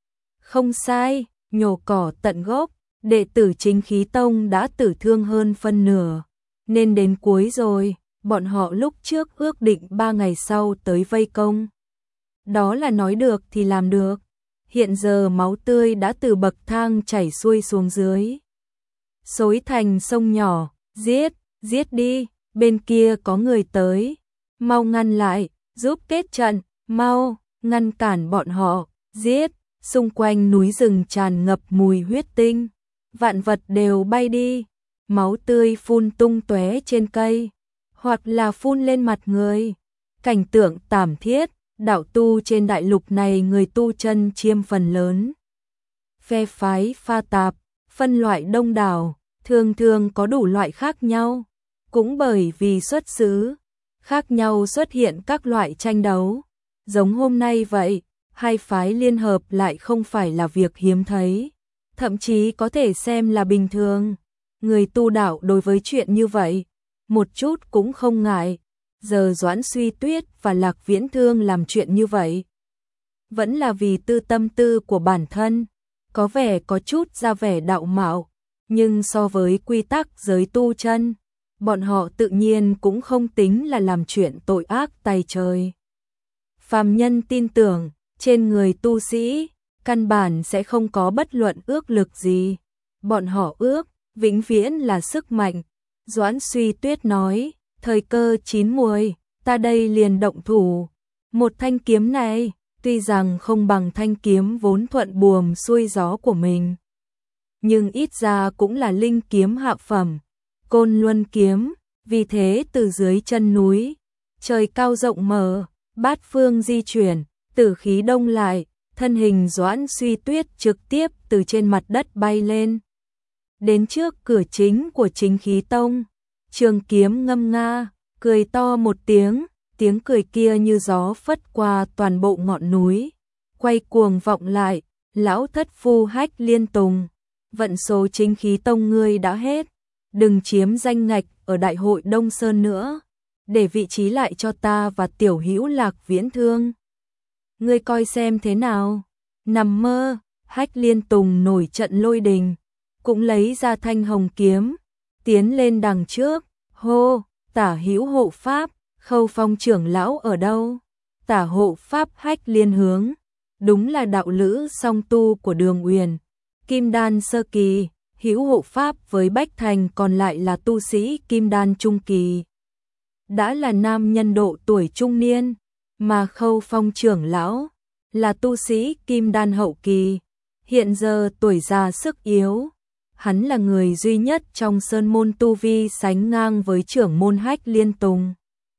Không sai, nhổ cỏ tận gốc, đệ tử Chính Khí Tông đã tử thương hơn phân nửa, nên đến cuối rồi, bọn họ lúc trước ước định ba ngày sau tới vây công. Đó là nói được thì làm được, hiện giờ máu tươi đã từ bậc thang chảy xuôi xuống dưới, xối thành sông nhỏ. Giết, giết đi, bên kia có người tới, mau ngăn lại, giúp kết trận, mau, ngăn cản bọn họ, giết. Xung quanh núi rừng tràn ngập mùi huyết tinh, vạn vật đều bay đi, máu tươi phun tung tóe trên cây, hoặc là phun lên mặt người. Cảnh tượng tảm thiết, đạo tu trên đại lục này người tu chân chiêm phần lớn. Phe phái pha tạp, phân loại đông đảo, thường thường có đủ loại khác nhau, cũng bởi vì xuất xứ khác nhau xuất hiện các loại tranh đấu. Giống hôm nay vậy, hai phái liên hợp lại không phải là việc hiếm thấy, thậm chí có thể xem là bình thường. Người tu đạo đối với chuyện như vậy, một chút cũng không ngại. Giờ Doãn Suy Tuyết và Lạc Viễn Thương làm chuyện như vậy, vẫn là vì tư tâm tư của bản thân, có vẻ có chút ra vẻ đạo mạo, nhưng so với quy tắc giới tu chân, bọn họ tự nhiên cũng không tính là làm chuyện tội ác tày trời. Phàm nhân tin tưởng, trên người tu sĩ, căn bản sẽ không có bất luận ước lực gì. Bọn họ ước, vĩnh viễn là sức mạnh. Doãn Suy Tuyết nói, thời cơ chín muồi, ta đây liền động thủ. Một thanh kiếm này, tuy rằng không bằng thanh kiếm vốn thuận buồm xuôi gió của mình, nhưng ít ra cũng là linh kiếm hạ phẩm, Côn Luân kiếm. Vì thế từ dưới chân núi, trời cao rộng mở, bát phương di chuyển, tử khí đông lại, thân hình Doãn Suy Tuyết trực tiếp từ trên mặt đất bay lên. Đến trước cửa chính của Chính Khí Tông, trường kiếm ngâm nga, cười to một tiếng, tiếng cười kia như gió phất qua toàn bộ ngọn núi, quay cuồng vọng lại. Lão thất phu Hách Liên Tùng, vận số Chính Khí Tông ngươi đã hết, đừng chiếm danh ngạch ở Đại hội Đông Sơn nữa, để vị trí lại cho ta và tiểu hữu Lạc Viễn Thương. Ngươi coi xem thế nào. Nằm mơ. Hách Liên Tùng nổi trận lôi đình, cũng lấy ra thanh hồng kiếm, tiến lên đằng trước. Hô, Tả hữu hộ pháp, Khâu Phong trưởng lão ở đâu? Tả hộ pháp Hách Liên hướng, đúng là đạo lữ song tu của Đường Uyển, kim đan sơ kỳ, hữu hộ pháp với Bách Thành còn lại là tu sĩ kim đan trung kỳ. Đã là nam nhân độ tuổi trung niên, mà Khâu Phong trưởng lão là tu sĩ kim đan hậu kỳ, hiện giờ tuổi già sức yếu. Hắn là người duy nhất trong sơn môn tu vi sánh ngang với trưởng môn Hách Liên Tùng.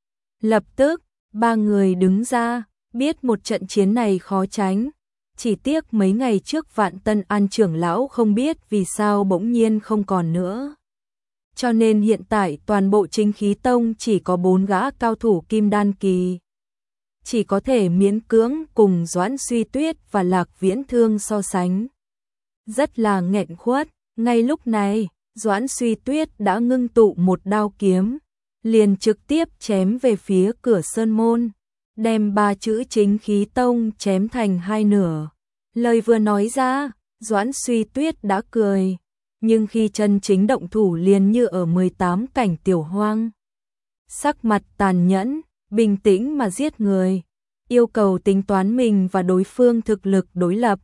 Lập tức, ba người đứng ra, biết một trận chiến này khó tránh. Chỉ tiếc mấy ngày trước Vạn Tân An trưởng lão không biết vì sao bỗng nhiên không còn nữa. Cho nên hiện tại toàn bộ Chính Khí Tông chỉ có bốn gã cao thủ kim đan kỳ. Chỉ có thể miễn cưỡng cùng Doãn Suy Tuyết và Lạc Viễn Thương so sánh. Rất là nghẹn khuất, ngay lúc này, Doãn Suy Tuyết đã ngưng tụ một đao kiếm, liền trực tiếp chém về phía cửa sơn môn, đem ba chữ Chính Khí Tông chém thành hai nửa. Lời vừa nói ra, Doãn Suy Tuyết đã cười, nhưng khi chân chính động thủ liền như ở mười tám cảnh tiểu hoang. Sắc mặt tàn nhẫn, bình tĩnh mà giết người, yêu cầu tính toán mình và đối phương thực lực đối lập.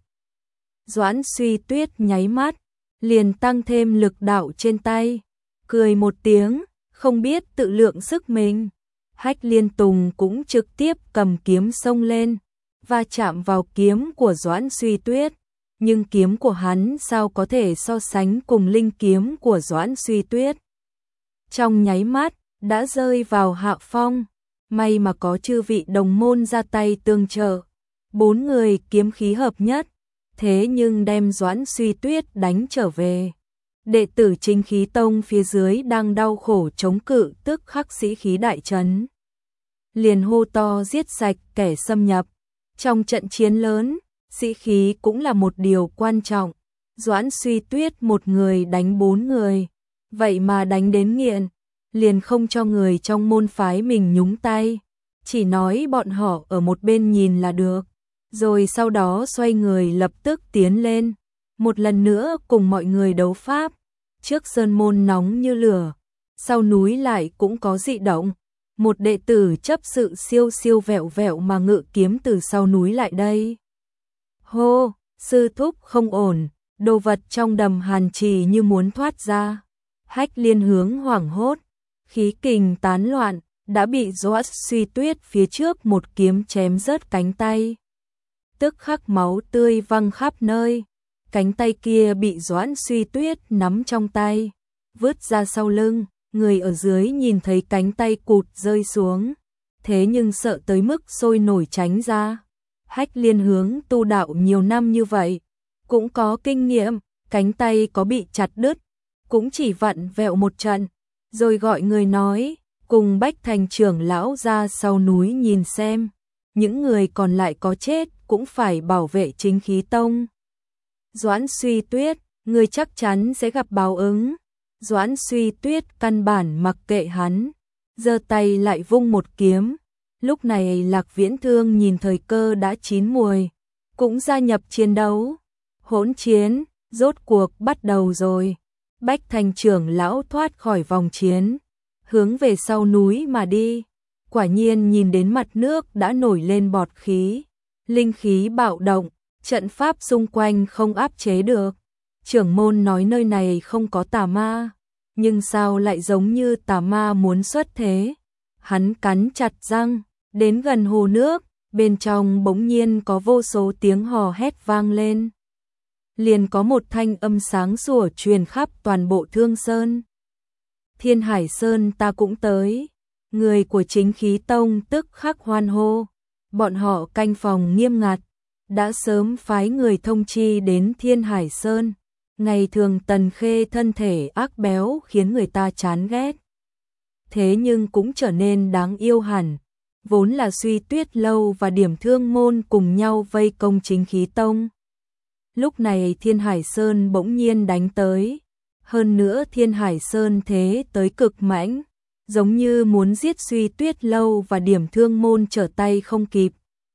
Doãn Suy Tuyết nháy mắt, liền tăng thêm lực đạo trên tay, cười một tiếng, không biết tự lượng sức mình. Hách Liên Tùng cũng trực tiếp cầm kiếm xông lên, và chạm vào kiếm của Doãn Suy Tuyết, nhưng kiếm của hắn sao có thể so sánh cùng linh kiếm của Doãn Suy Tuyết. Trong nháy mắt, đã rơi vào hạ phong, may mà có chư vị đồng môn ra tay tương trợ. Bốn người kiếm khí hợp nhất, thế nhưng đem Doãn Suy Tuyết đánh trở về. Đệ tử Chính Khí Tông phía dưới đang đau khổ chống cự tức khắc sĩ khí đại trấn. Liền hô to giết sạch kẻ xâm nhập. Trong trận chiến lớn, sĩ khí cũng là một điều quan trọng. Doãn Suy Tuyết một người đánh bốn người, vậy mà đánh đến nghiện, liền không cho người trong môn phái mình nhúng tay, chỉ nói bọn họ ở một bên nhìn là được, rồi sau đó xoay người lập tức tiến lên, một lần nữa cùng mọi người đấu pháp. Trước sơn môn nóng như lửa, sau núi lại cũng có dị động. Một đệ tử chấp sự siêu siêu vẹo vẹo mà ngự kiếm từ sau núi lại đây. Hô, sư thúc không ổn, đồ vật trong đầm hàn trì như muốn thoát ra. Hách Liên hướng hoảng hốt, khí kình tán loạn, đã bị Doãn Suy Tuyết phía trước một kiếm chém rớt cánh tay. Tức khắc máu tươi văng khắp nơi, cánh tay kia bị Doãn Suy Tuyết nắm trong tay, vứt ra sau lưng. Người ở dưới nhìn thấy cánh tay cụt rơi xuống, thế nhưng sợ tới mức sôi nổi tránh ra. Hách Liên hướng tu đạo nhiều năm như vậy, cũng có kinh nghiệm, cánh tay có bị chặt đứt, cũng chỉ vặn vẹo một trận, rồi gọi người nói, cùng Bách Thành trưởng lão ra sau núi nhìn xem, những người còn lại có chết cũng phải bảo vệ Chính Khí Tông. Doãn Suy Tuyết, người chắc chắn sẽ gặp báo ứng. Doãn Suy Tuyết căn bản mặc kệ hắn, giơ tay lại vung một kiếm. Lúc này Lạc Viễn Thương nhìn thời cơ đã chín muồi, cũng gia nhập chiến đấu. Hỗn chiến, rốt cuộc bắt đầu rồi. Bách Thành trưởng lão thoát khỏi vòng chiến, hướng về sau núi mà đi. Quả nhiên nhìn đến mặt nước đã nổi lên bọt khí, linh khí bạo động, trận pháp xung quanh không áp chế được. Trưởng môn nói nơi này không có tà ma, nhưng sao lại giống như tà ma muốn xuất thế. Hắn cắn chặt răng, đến gần hồ nước, bên trong bỗng nhiên có vô số tiếng hò hét vang lên. Liền có một thanh âm sáng sủa truyền khắp toàn bộ Thương Sơn. Thiên Hải Sơn ta cũng tới. Người của Chính Khí Tông tức khắc hoan hô. Bọn họ canh phòng nghiêm ngặt, đã sớm phái người thông chi đến Thiên Hải Sơn. Ngày thường Tần Khê thân thể ác béo khiến người ta chán ghét, thế nhưng cũng trở nên đáng yêu hẳn. Vốn là Suy Tuyết Lâu và Điểm Thương Môn cùng nhau vây công Chính Khí Tông. Lúc này Thiên Hải Sơn bỗng nhiên đánh tới. Hơn nữa Thiên Hải Sơn thế tới cực mãnh, giống như muốn giết Suy Tuyết Lâu và Điểm Thương Môn trở tay không kịp.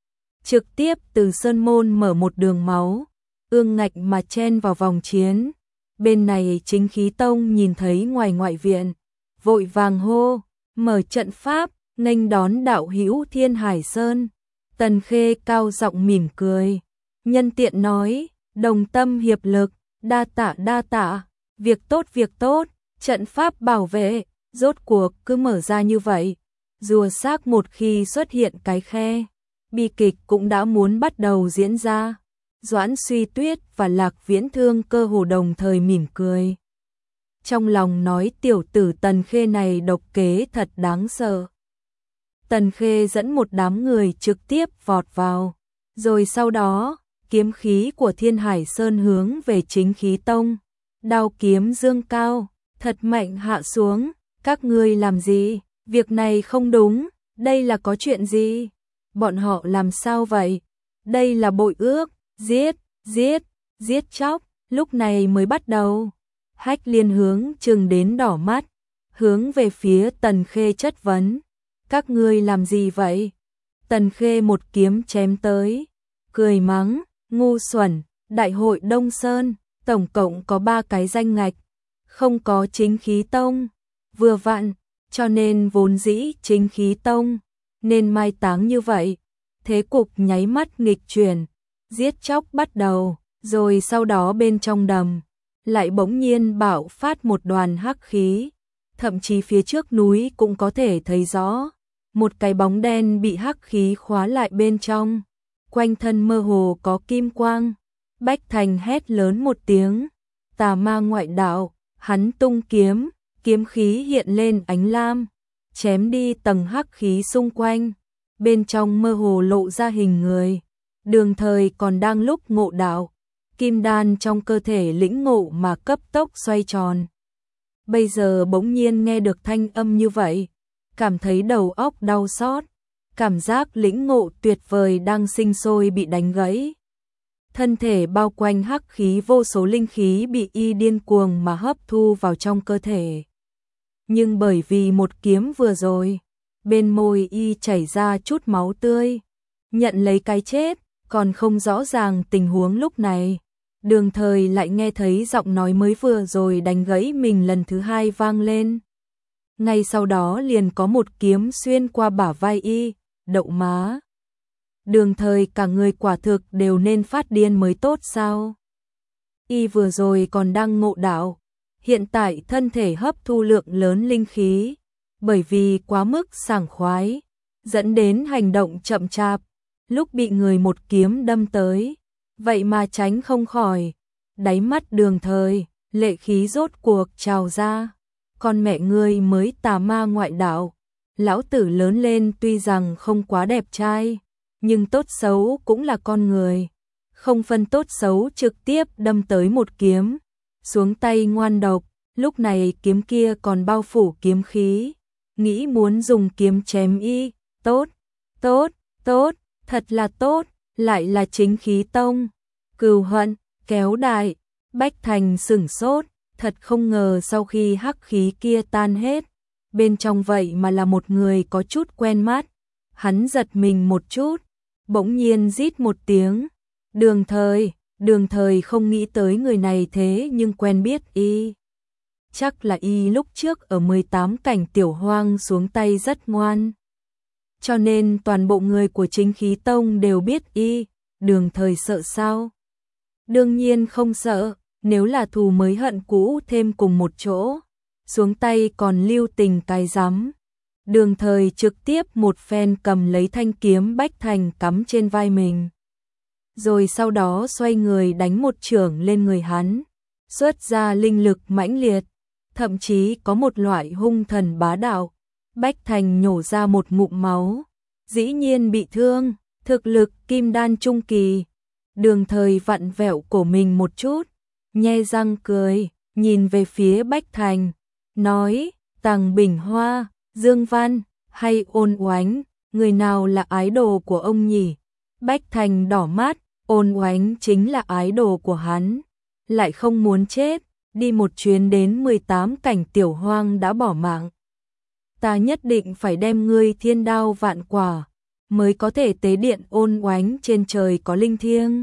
Trực tiếp từ Sơn Môn mở một đường máu, ương ngạch mà chen vào vòng chiến. Bên này Chính Khí Tông nhìn thấy ngoài ngoại viện, vội vàng hô, mở trận pháp, nghênh đón đạo hữu Thiên Hải Sơn. Tần Khê cao giọng mỉm cười, nhân tiện nói, đồng tâm hiệp lực, đa tạ đa tạ. Việc tốt việc tốt, trận pháp bảo vệ, rốt cuộc cứ mở ra như vậy. Rùa xác một khi xuất hiện cái khe, bi kịch cũng đã muốn bắt đầu diễn ra. Doãn Suy Tuyết và Lạc Viễn Thương cơ hồ đồng thời mỉm cười. Trong lòng nói tiểu tử Tần Khê này độc kế thật đáng sợ. Tần Khê dẫn một đám người trực tiếp vọt vào. Rồi sau đó, kiếm khí của Thiên Hải Sơn hướng về Chính Khí Tông. Đao kiếm dương cao, thật mạnh hạ xuống. Các ngươi làm gì? Việc này không đúng, đây là có chuyện gì? Bọn họ làm sao vậy? Đây là bội ước, giết, giết, giết chóc, lúc này mới bắt đầu. Hách Liên hướng chừng đến đỏ mắt, hướng về phía Tần Khê chất vấn. Các ngươi làm gì vậy? Tần Khê một kiếm chém tới, cười mắng, ngu xuẩn, Đại hội Đông Sơn, tổng cộng có ba cái danh ngạch, không có Chính Khí Tông, vừa vặn, cho nên vốn dĩ Chính Khí Tông, nên mai táng như vậy. Thế cục nháy mắt nghịch chuyển, giết chóc bắt đầu, rồi sau đó bên trong đầm, lại bỗng nhiên bạo phát một đoàn hắc khí, thậm chí phía trước núi cũng có thể thấy rõ. Một cái bóng đen bị hắc khí khóa lại bên trong, quanh thân mơ hồ có kim quang. Bách Thành hét lớn một tiếng, tà ma ngoại đạo, hắn tung kiếm, kiếm khí hiện lên ánh lam, chém đi tầng hắc khí xung quanh, bên trong mơ hồ lộ ra hình người. Đường Thời còn đang lúc ngộ đạo, kim đan trong cơ thể lĩnh ngộ mà cấp tốc xoay tròn. Bây giờ bỗng nhiên nghe được thanh âm như vậy, cảm thấy đầu óc đau xót, cảm giác lĩnh ngộ tuyệt vời đang sinh sôi bị đánh gãy. Thân thể bao quanh hắc khí vô số linh khí bị y điên cuồng mà hấp thu vào trong cơ thể. Nhưng bởi vì một kiếm vừa rồi, bên môi y chảy ra chút máu tươi, nhận lấy cái chết, còn không rõ ràng tình huống lúc này. Đường Thời lại nghe thấy giọng nói mới vừa rồi đánh gãy mình lần thứ hai vang lên. Ngay sau đó liền có một kiếm xuyên qua bả vai y, đậu má. Đường Thời cả người quả thực đều nên phát điên mới tốt sao? Y vừa rồi còn đang ngộ đạo, hiện tại thân thể hấp thu lượng lớn linh khí, bởi vì quá mức sảng khoái, dẫn đến hành động chậm chạp, lúc bị người một kiếm đâm tới, vậy mà tránh không khỏi. Đáy mắt Đường Thời, lệ khí rốt cuộc trào ra. Con mẹ ngươi mới tà ma ngoại đạo, lão tử lớn lên tuy rằng không quá đẹp trai, nhưng tốt xấu cũng là con người, không phân tốt xấu trực tiếp đâm tới một kiếm, xuống tay ngoan độc. Lúc này kiếm kia còn bao phủ kiếm khí, nghĩ muốn dùng kiếm chém y, tốt, tốt, tốt, thật là tốt, lại là Chính Khí Tông. Cừu hận, kéo đại, Bách Thành sửng sốt, thật không ngờ sau khi hắc khí kia tan hết, bên trong vậy mà là một người có chút quen mắt. Hắn giật mình một chút, bỗng nhiên rít một tiếng, Đường Thời. Đường Thời không nghĩ tới người này thế nhưng quen biết y. Chắc là y lúc trước ở mười tám cảnh Tiểu Hoang xuống tay rất ngoan, cho nên toàn bộ người của Chính Khí Tông đều biết y. Đường Thời sợ sao? Đương nhiên không sợ, nếu là thù mới hận cũ thêm cùng một chỗ, xuống tay còn lưu tình cái rắm. Đường Thời trực tiếp một phen cầm lấy thanh kiếm Bách Thành cắm trên vai mình, rồi sau đó xoay người đánh một chưởng lên người hắn, xuất ra linh lực mãnh liệt, thậm chí có một loại hung thần bá đạo. Bách Thành nhổ ra một ngụm máu, dĩ nhiên bị thương, thực lực kim đan trung kỳ. Đường Thời vặn vẹo cổ mình một chút, nhe răng cười, nhìn về phía Bách Thành, nói, Tằng Bình Hoa, Dương Văn, hay Ôn Oánh, người nào là ái đồ của ông nhỉ? Bách Thành đỏ mắt, Ôn Oánh chính là ái đồ của hắn, lại không muốn chết, đi một chuyến đến mười tám cảnh Tiểu Hoang đã bỏ mạng. Ta nhất định phải đem ngươi thiên đao vạn quả, mới có thể tế điện Ôn Oánh trên trời có linh thiêng.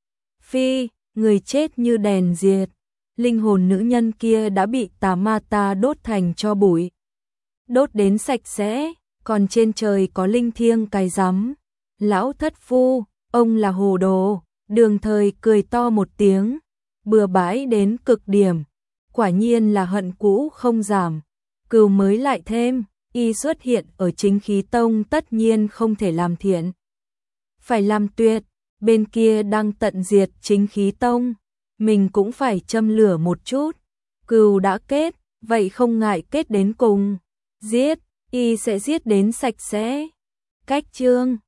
Phi, người chết như đèn diệt, linh hồn nữ nhân kia đã bị tà ma ta đốt thành tro bụi. Đốt đến sạch sẽ, còn trên trời có linh thiêng cái rắm. Lão thất phu, ông là hồ đồ. Đường Thời cười to một tiếng, bừa bãi đến cực điểm. quả nhiên là hận cũ không giảm, cừu mới lại thêm, y xuất hiện ở chính khí tông tất nhiên không thể làm thiện. Phải làm tuyệt, bên kia đang tận diệt chính khí tông, mình cũng phải châm lửa một chút, cừu đã kết, vậy không ngại kết đến cùng, giết, y sẽ giết đến sạch sẽ. Cách chương